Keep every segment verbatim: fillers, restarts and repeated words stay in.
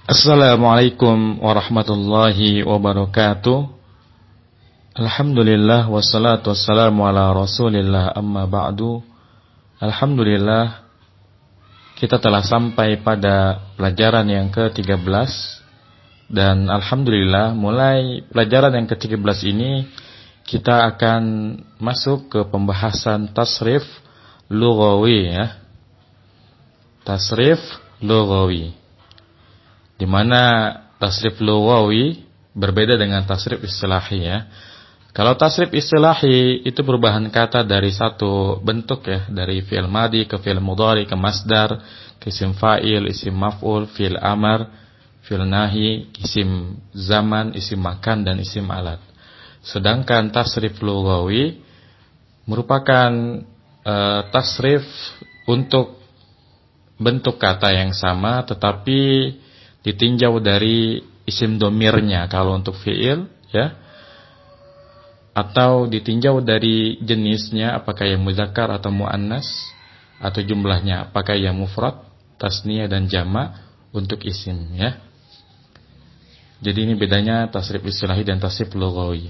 Assalamualaikum warahmatullahi wabarakatuh. Alhamdulillah wassalatu wassalamu ala Rasulillah amma ba'du. Alhamdulillah kita telah sampai pada pelajaran yang ke tiga belas dan alhamdulillah mulai pelajaran yang ke tiga belas ini kita akan masuk ke pembahasan tasrif lughawi ya. Tasrif lughawi, di mana tasrif lughawi berbeda dengan tasrif istilahi ya. Kalau tasrif istilahi itu perubahan kata dari satu bentuk ya, dari fi'il madi ke fi'il mudhari ke masdar, ke isim fa'il, isim maf'ul, fi'il amar, fi'il nahi, isim zaman, isim makan dan isim alat. Sedangkan tasrif lughawi merupakan uh, tasrif untuk bentuk kata yang sama tetapi ditinjau dari isim domirnya kalau untuk fi'il ya, atau ditinjau dari jenisnya apakah yang muzakkar atau muannas, atau jumlahnya apakah yang mufrad, tasniyah dan jama' untuk isim ya. Jadi ini bedanya tasrif istilahi dan tasrif lughawi.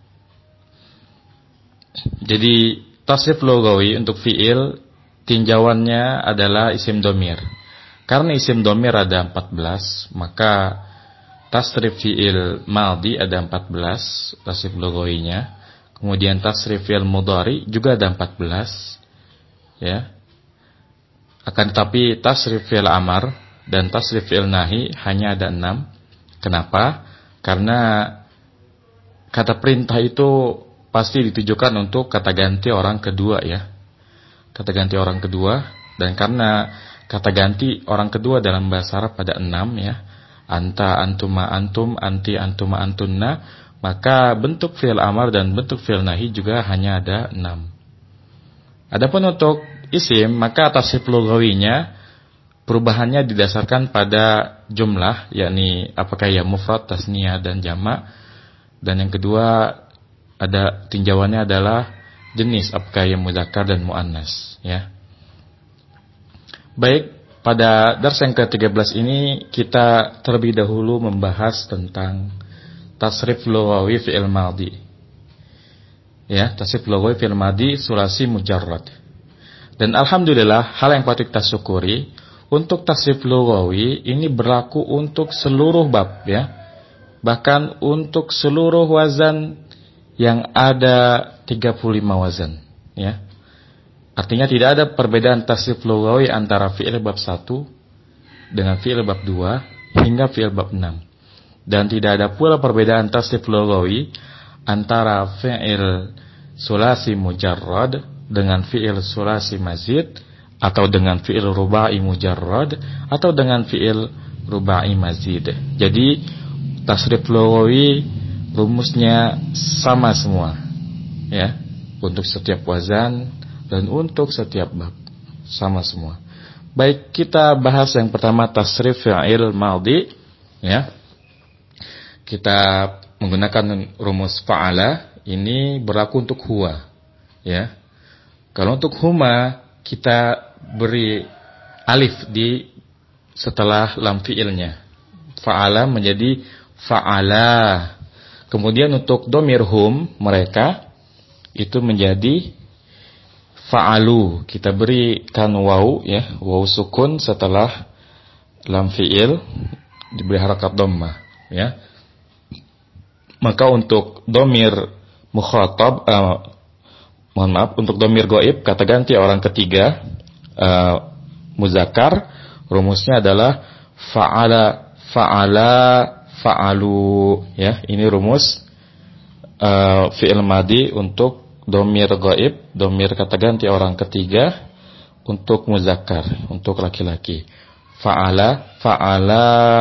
Jadi tasrif lughawi untuk fi'il tinjauannya adalah isim domir. Karena isim domir ada empat belas, maka tasrif fi'il madhi ada empat belas tasrif lughawinya. Kemudian tasrif fi'il mudhari juga ada empat belas ya. Akan tetapi tasrif fi'il amar dan tasrif fi'il nahi hanya ada enam. Kenapa? Karena kata perintah itu pasti ditujukan untuk kata ganti orang kedua ya. Kata ganti orang kedua, dan karena kata ganti orang kedua dalam bahasa Arab pada enam ya. Anta, antuma, antum, anti, antuma, antunna. Maka bentuk fi'il amar dan bentuk fi'il nahi juga hanya ada enam. Adapun untuk isim, maka tasrif lughawinya perubahannya didasarkan pada jumlah, yakni apakah ya mufrad, tasniyah dan jama'. Dan yang kedua ada tinjauannya adalah jenis, apakah yang muzakkar dan muannas ya. Baik, pada dars yang ke tiga belas ini kita terlebih dahulu membahas tentang tasrif lughawi fi'il madhi. Ya, tasrif lughawi fi'il madhi sulasi mujarrad. Dan alhamdulillah hal yang patut kita syukuri, untuk tasrif lughawi ini berlaku untuk seluruh bab ya. Bahkan untuk seluruh wazan yang ada tiga puluh lima wazan ya. Artinya tidak ada perbedaan tasrif lughawi antara fi'il bab satu dengan fi'il bab dua hingga fi'il bab enam. Dan tidak ada pula perbedaan tasrif lughawi antara fi'il sulasi mujarrad dengan fi'il sulasi mazid, atau dengan fi'il rubai mujarrad, atau dengan fi'il rubai mazid. Jadi tasrif lughawi rumusnya sama semua ya, untuk setiap wazan dan untuk setiap bab sama semua. Baik, kita bahas yang pertama tasrif fi'il madhi ya. Kita menggunakan rumus fa'ala, ini berlaku untuk huwa ya. Kalau untuk huma kita beri alif di setelah lam fi'ilnya, fa'ala menjadi fa'ala. Kemudian untuk domir hum, mereka, itu menjadi fa'alu. Kita berikan waw ya, waw sukun setelah lam fi'il, diberi harakat dhammah ya. Maka untuk domir mukhatab, uh, mohon maaf, untuk domir gaib, kata ganti orang ketiga, uh, muzakkar, rumusnya adalah fa'ala, fa'ala, fa'alu ya. Ini rumus uh, fi'il madhi untuk domir gaib, domir kata ganti orang ketiga, untuk muzakkar, untuk laki-laki. Fa'ala, fa'ala,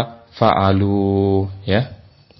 fa'alu ya.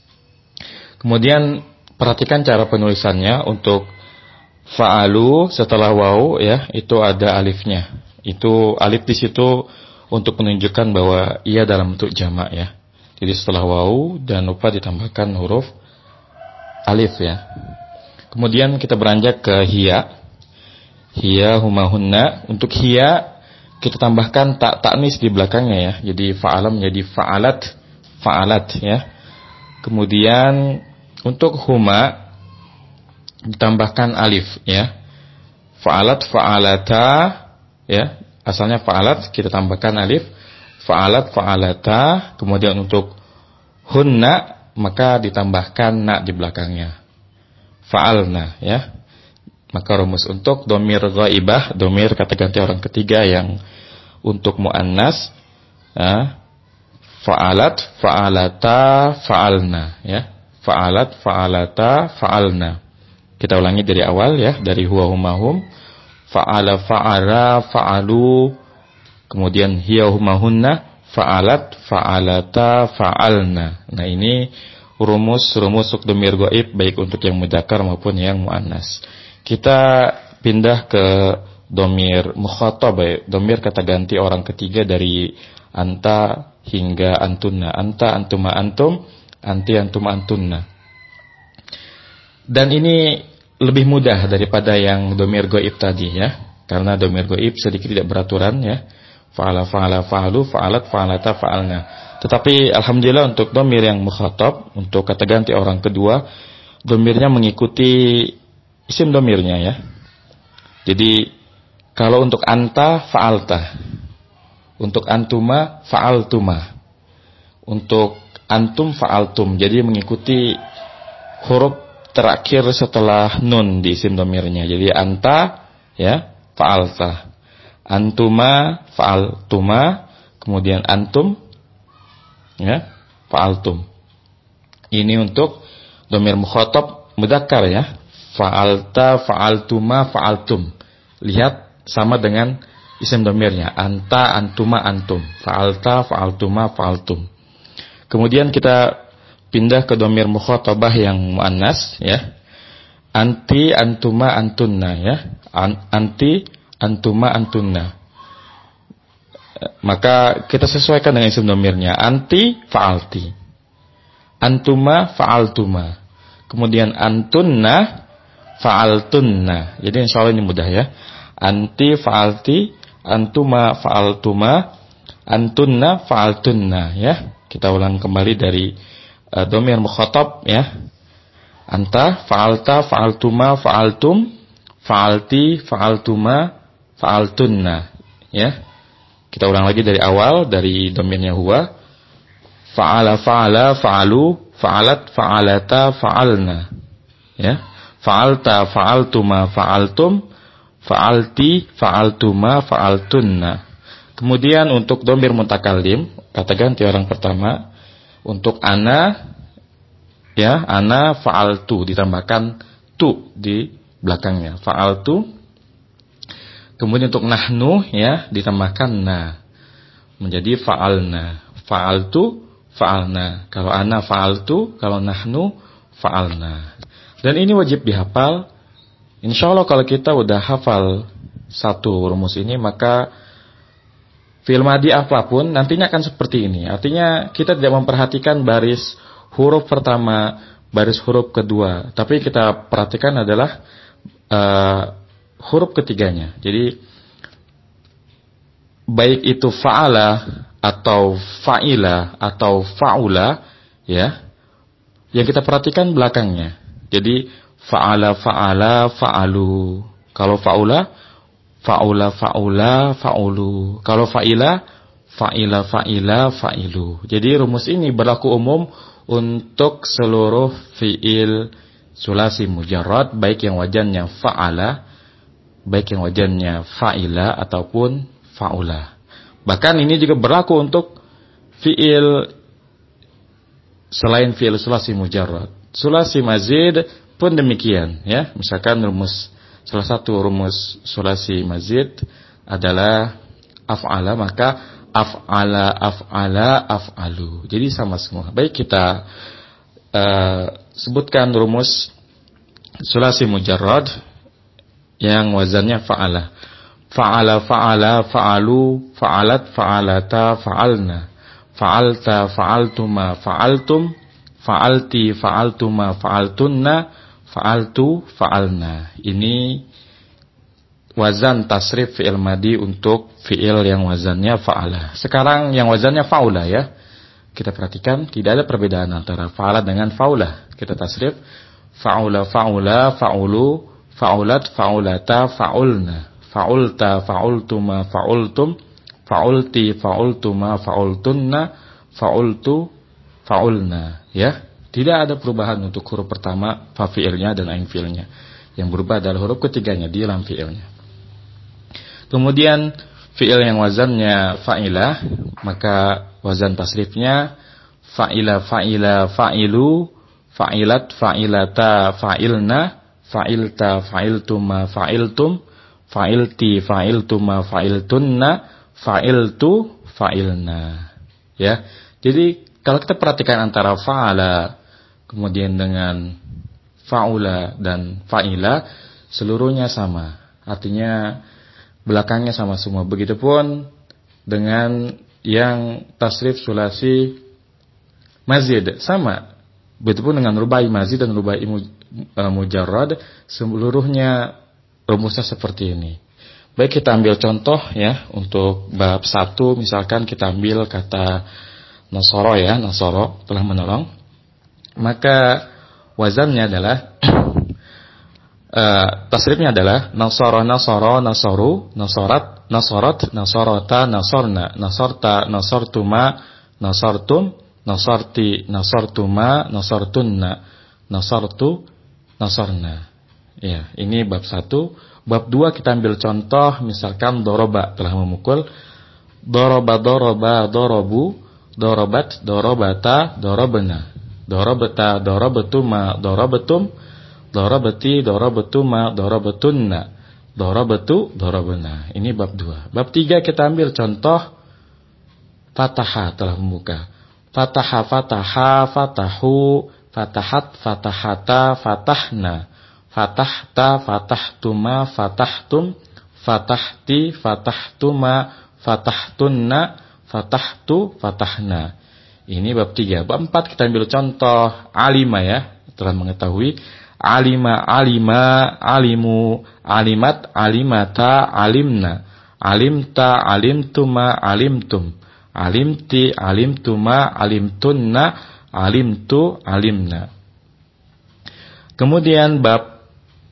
Kemudian perhatikan cara penulisannya. Untuk fa'alu setelah waw ya, itu ada alifnya. Itu alif di situ untuk menunjukkan bahwa ia dalam bentuk jamak ya. Jadi setelah waw dan lupa ditambahkan huruf alif ya. Kemudian kita beranjak ke hiya. Hiya huma hunna. Untuk hiya kita tambahkan tak taknis di belakangnya ya. Jadi fa'ala menjadi fa'alat, fa'alat ya. Kemudian untuk huma ditambahkan alif ya. Fa'alat fa'alata ya. Asalnya fa'alat, kita tambahkan alif. Fa'alat fa'alata. Kemudian untuk hunna maka ditambahkan na di belakangnya. Fa'alna ya. Maka rumus untuk domir ghaibah, domir kata ganti orang ketiga yang untuk muannas ya. Fa'alat fa'alata fa'alna ya. Fa'alat fa'alata fa'alna. Kita ulangi dari awal ya, dari huwa huma hum. Fa'ala fa'ala fa'alu. Kemudian hiya huma hunna. Fa'alat fa'alata fa'alna. Nah, ini rumus-rumus untuk domir ghaib baik untuk yang mudzakkar maupun yang muannas. Kita pindah ke domir mukhatab, domir kata ganti orang ketiga dari anta hingga antunna. Anta, antuma, antum, anti, antuma, antunna. Dan ini lebih mudah daripada yang domir ghaib tadi ya. Karena domir ghaib sedikit tidak beraturan ya. Fa'ala, fa'ala, fa'alu, fa'alat, fa'alata, fa'alna. Tetapi alhamdulillah untuk domir yang mukhatab, untuk kata ganti orang kedua, domirnya mengikuti isim domirnya ya. Jadi kalau untuk anta, fa'alta. Untuk antuma, fa'altuma. Untuk antum, fa'altum. Jadi mengikuti huruf terakhir setelah nun di isim domirnya. Jadi anta ya, fa'alta. Antuma, fa'altuma. Kemudian antum ya, fa'altum. Ini untuk domir mukhatab mudzakkar ya. Fa'alta, fa'altuma, fa'altum. Lihat sama dengan isim domirnya. Anta, antuma, antum. Fa'alta, fa'altuma, fa'altum. Kemudian kita pindah ke domir mukhatabah yang muannas ya. Anti, antuma, antunna ya. An- anti, antuma, antunna. Maka kita sesuaikan dengan isim domirnya. Anti, fa'alti. Antuma, fa'altuma. Kemudian antunna, fa'altunna. Jadi insyaallah ini mudah ya. Anti, fa'alti, antuma, fa'altuma, antunna, fa'altunna ya. Kita ulang kembali dari uh, domir mukhatab ya. Anta, fa'alta, fa'altuma, fa'altum, fa'alti, fa'altuma, fa'altunna ya. Kita ulang lagi dari awal, dari domirnya huwa. Fa'ala, fa'ala, fa'alu, fa'alat, fa'alata, fa'alna ya. Fa'alta, fa'altuma, fa'altum, fa'alti, fa'altuma, fa'altunna. Kemudian untuk domir mutakallim, kata ganti orang pertama, untuk ana ya, ana fa'altu ditambahkan tu di belakangnya. Fa'altu. Kemudian untuk nahnu ya, ditambahkan na. Menjadi fa'alna. Fa'altu, fa'alna. Kalau ana fa'altu, kalau nahnu fa'alna. Dan ini wajib dihafal. Insyaallah kalau kita udah hafal satu rumus ini, maka fi'il madhi apapun nantinya akan seperti ini. Artinya kita tidak memperhatikan baris huruf pertama, baris huruf kedua, tapi kita perhatikan adalah uh, huruf ketiganya. Jadi baik itu fa'ala atau fa'ila atau fa'ula ya, yang kita perhatikan belakangnya. Jadi fa'ala, fa'ala, fa'alu. Kalau fa'ula, fa'ula, fa'ula, fa'ulu. Kalau fa'ila, fa'ila, fa'ila, fa'ilu. Jadi rumus ini berlaku umum untuk seluruh fi'il sulasi mujarrad, baik yang wajannya fa'ala, baik yang wajannya fa'ila ataupun fa'ula. Bahkan ini juga berlaku untuk fi'il selain fi'il sulasi mujarrad. Sulasi mazid pun demikian ya. Misalkan rumus, salah satu rumus sulasi mazid adalah af'ala, maka af'ala, af'ala, af'alu. Jadi sama semua. Baik, kita uh, sebutkan rumus sulasi mujarrad yang wazannya fa'ala. Fa'ala, fa'ala, fa'alu, fa'alat, fa'alata, fa'alna. Fa'alta, fa'altuma, fa'altum, fa'alti, fa'altuma, fa'altunna, fa'altu, fa'alna. Ini wazan tasrif fi'il madhi untuk fi'il yang wazannya fa'ala. Sekarang yang wazannya fa'ula ya. kita perhatikan tidak ada perbedaan antara fa'ala dengan fa'ula. Kita tasrif fa'ula fa'ula fa'ulu fa'ulat fa'ulata fa'ulna fa'ulta fa'ultuma fa'ultum fa'ulti fa'ultuma fa'ultunna fa'ultu fa'ulna, ya. Tidak ada perubahan untuk huruf pertama fa fi'ilnya dan ain fi'ilnya. Yang berubah adalah huruf ketiganya di lam fi'ilnya. Kemudian fi'il yang wazannya fa'ilah, maka wazan tasrifnya fa'ila fa'ila fa'ilu fa'ilat fa'ilata fa'ilna fa'ilta fa'iltuma fa'iltum fa'ilti fa'iltuma fa'iltunna fa'iltu fa'ilna, ya. Jadi kalau kita perhatikan antara fa'ala kemudian dengan fa'ula dan fa'ila, seluruhnya sama, artinya belakangnya sama semua. Begitupun dengan yang tasrif sulasi mazid, sama. Begitupun dengan rubai mazid dan rubai mujarrad, seluruhnya rumusnya seperti ini. Baik, kita ambil contoh ya untuk bab satu, misalkan kita ambil kata nasoro ya, nasoro telah menolong. Maka wazannya adalah Uh, tasrifnya adalah nasara nasara nasaru nasarat nasarat nasarata nasarna nasarta nasartuma nasartum nasarti nasartuma nasartunna nasartu nasarna. Ya, ini bab satu. Bab dua kita ambil contoh, misalkan doroba telah memukul, doroba doroba dorobu dorobat dorobata dorobena dorobata dorobatuma dorobatum dorabati, dorabetuma, dorabetunna, dorabetu, dorabena. Ini bab dua. Bab tiga kita ambil contoh fataha telah membuka. Fataha, fataha, fatahu, fatahat, fatahata, fatahna. Fatahta, fatahtuma, fatahtum, fatahti, fatahtuma, fatahtunna, fatahtu, fatahna. Ini bab tiga. Bab empat kita ambil contoh alima ya, telah mengetahui. Alima, alima, alimu, alimat, alimata, alimna, alimta, alimtuma, alimtum, alimti, alimtuma, alimtunna, alimtu, alimna. Kemudian bab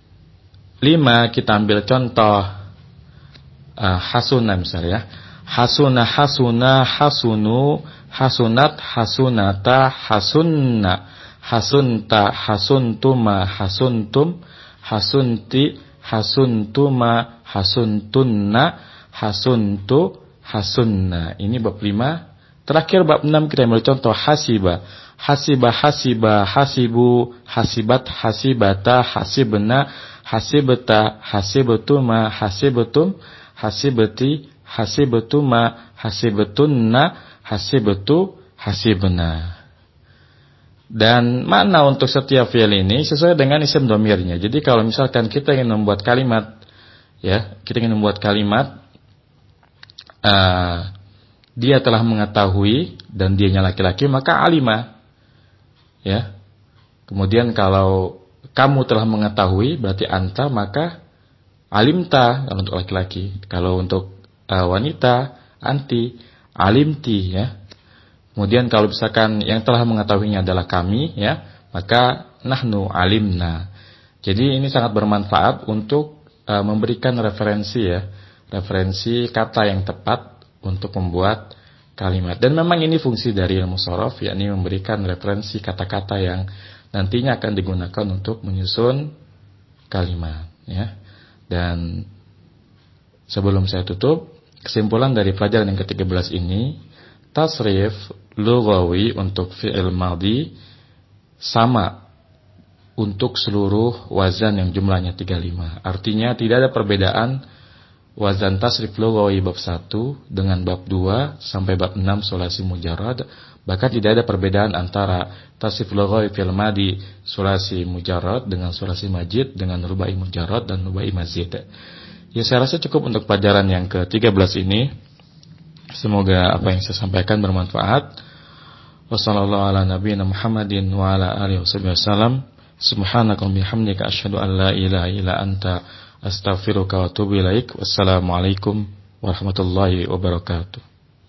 lima kita ambil contoh uh, hasuna misalnya. Hasuna, hasuna, hasunu, hasunat, hasunata, hasunna. Hasunta, hasuntuma, hasuntum, hasunti, hasuntuma, hasuntunna, hasuntu, hasunna. Ini bab lima. Terakhir bab enam kita ambil contoh hasiba. Hasiba, hasiba, hasibu, hasibat, hasibata, hasibna, hasibata, hasibatuma, hasibatum, hasibati, hasibatuma, hasibatunna, hasibatu, hasibna. Dan makna untuk setiap fi'il ini sesuai dengan isim domirnya. Jadi kalau misalkan kita ingin membuat kalimat, ya, kita ingin membuat kalimat, uh, dia telah mengetahui dan dianya laki-laki, maka alima, ya. Kemudian kalau kamu telah mengetahui, berarti anta, maka alimta kalau untuk laki-laki. Kalau untuk uh, wanita, anti, alimti, ya. Kemudian kalau misalkan yang telah mengetahuinya adalah kami, ya, maka nahnu alimna. Jadi ini sangat bermanfaat untuk uh, memberikan referensi, ya, referensi kata yang tepat untuk membuat kalimat. Dan memang ini fungsi dari ilmu shorof, yakni memberikan referensi kata-kata yang nantinya akan digunakan untuk menyusun kalimat, ya. Dan sebelum saya tutup, kesimpulan dari pelajaran yang ke tiga belas ini, tasrif lughawi untuk fi'il madhi sama untuk seluruh wazan yang jumlahnya tiga puluh lima. Artinya tidak ada perbedaan wazan tasrif lughawi bab satu dengan bab dua sampai bab enam sulasi mujarrad. Bahkan tidak ada perbedaan antara tasrif lughawi fi'il madhi sulasi mujarrad dengan sulasi majid dengan rubai mujarrad dan rubai mazid. Ya, saya rasa cukup untuk pelajaran yang ke tiga belas ini. Semoga apa yang saya sampaikan bermanfaat. Wassallallahu ala nabiyina Muhammadin wa ala alihi wasallam. Subhanaka wa bihamdika asyhadu an la ilaha illa anta astaghfiruka wa atubu ilaik. Wassalamualaikum warahmatullahi wabarakatuh.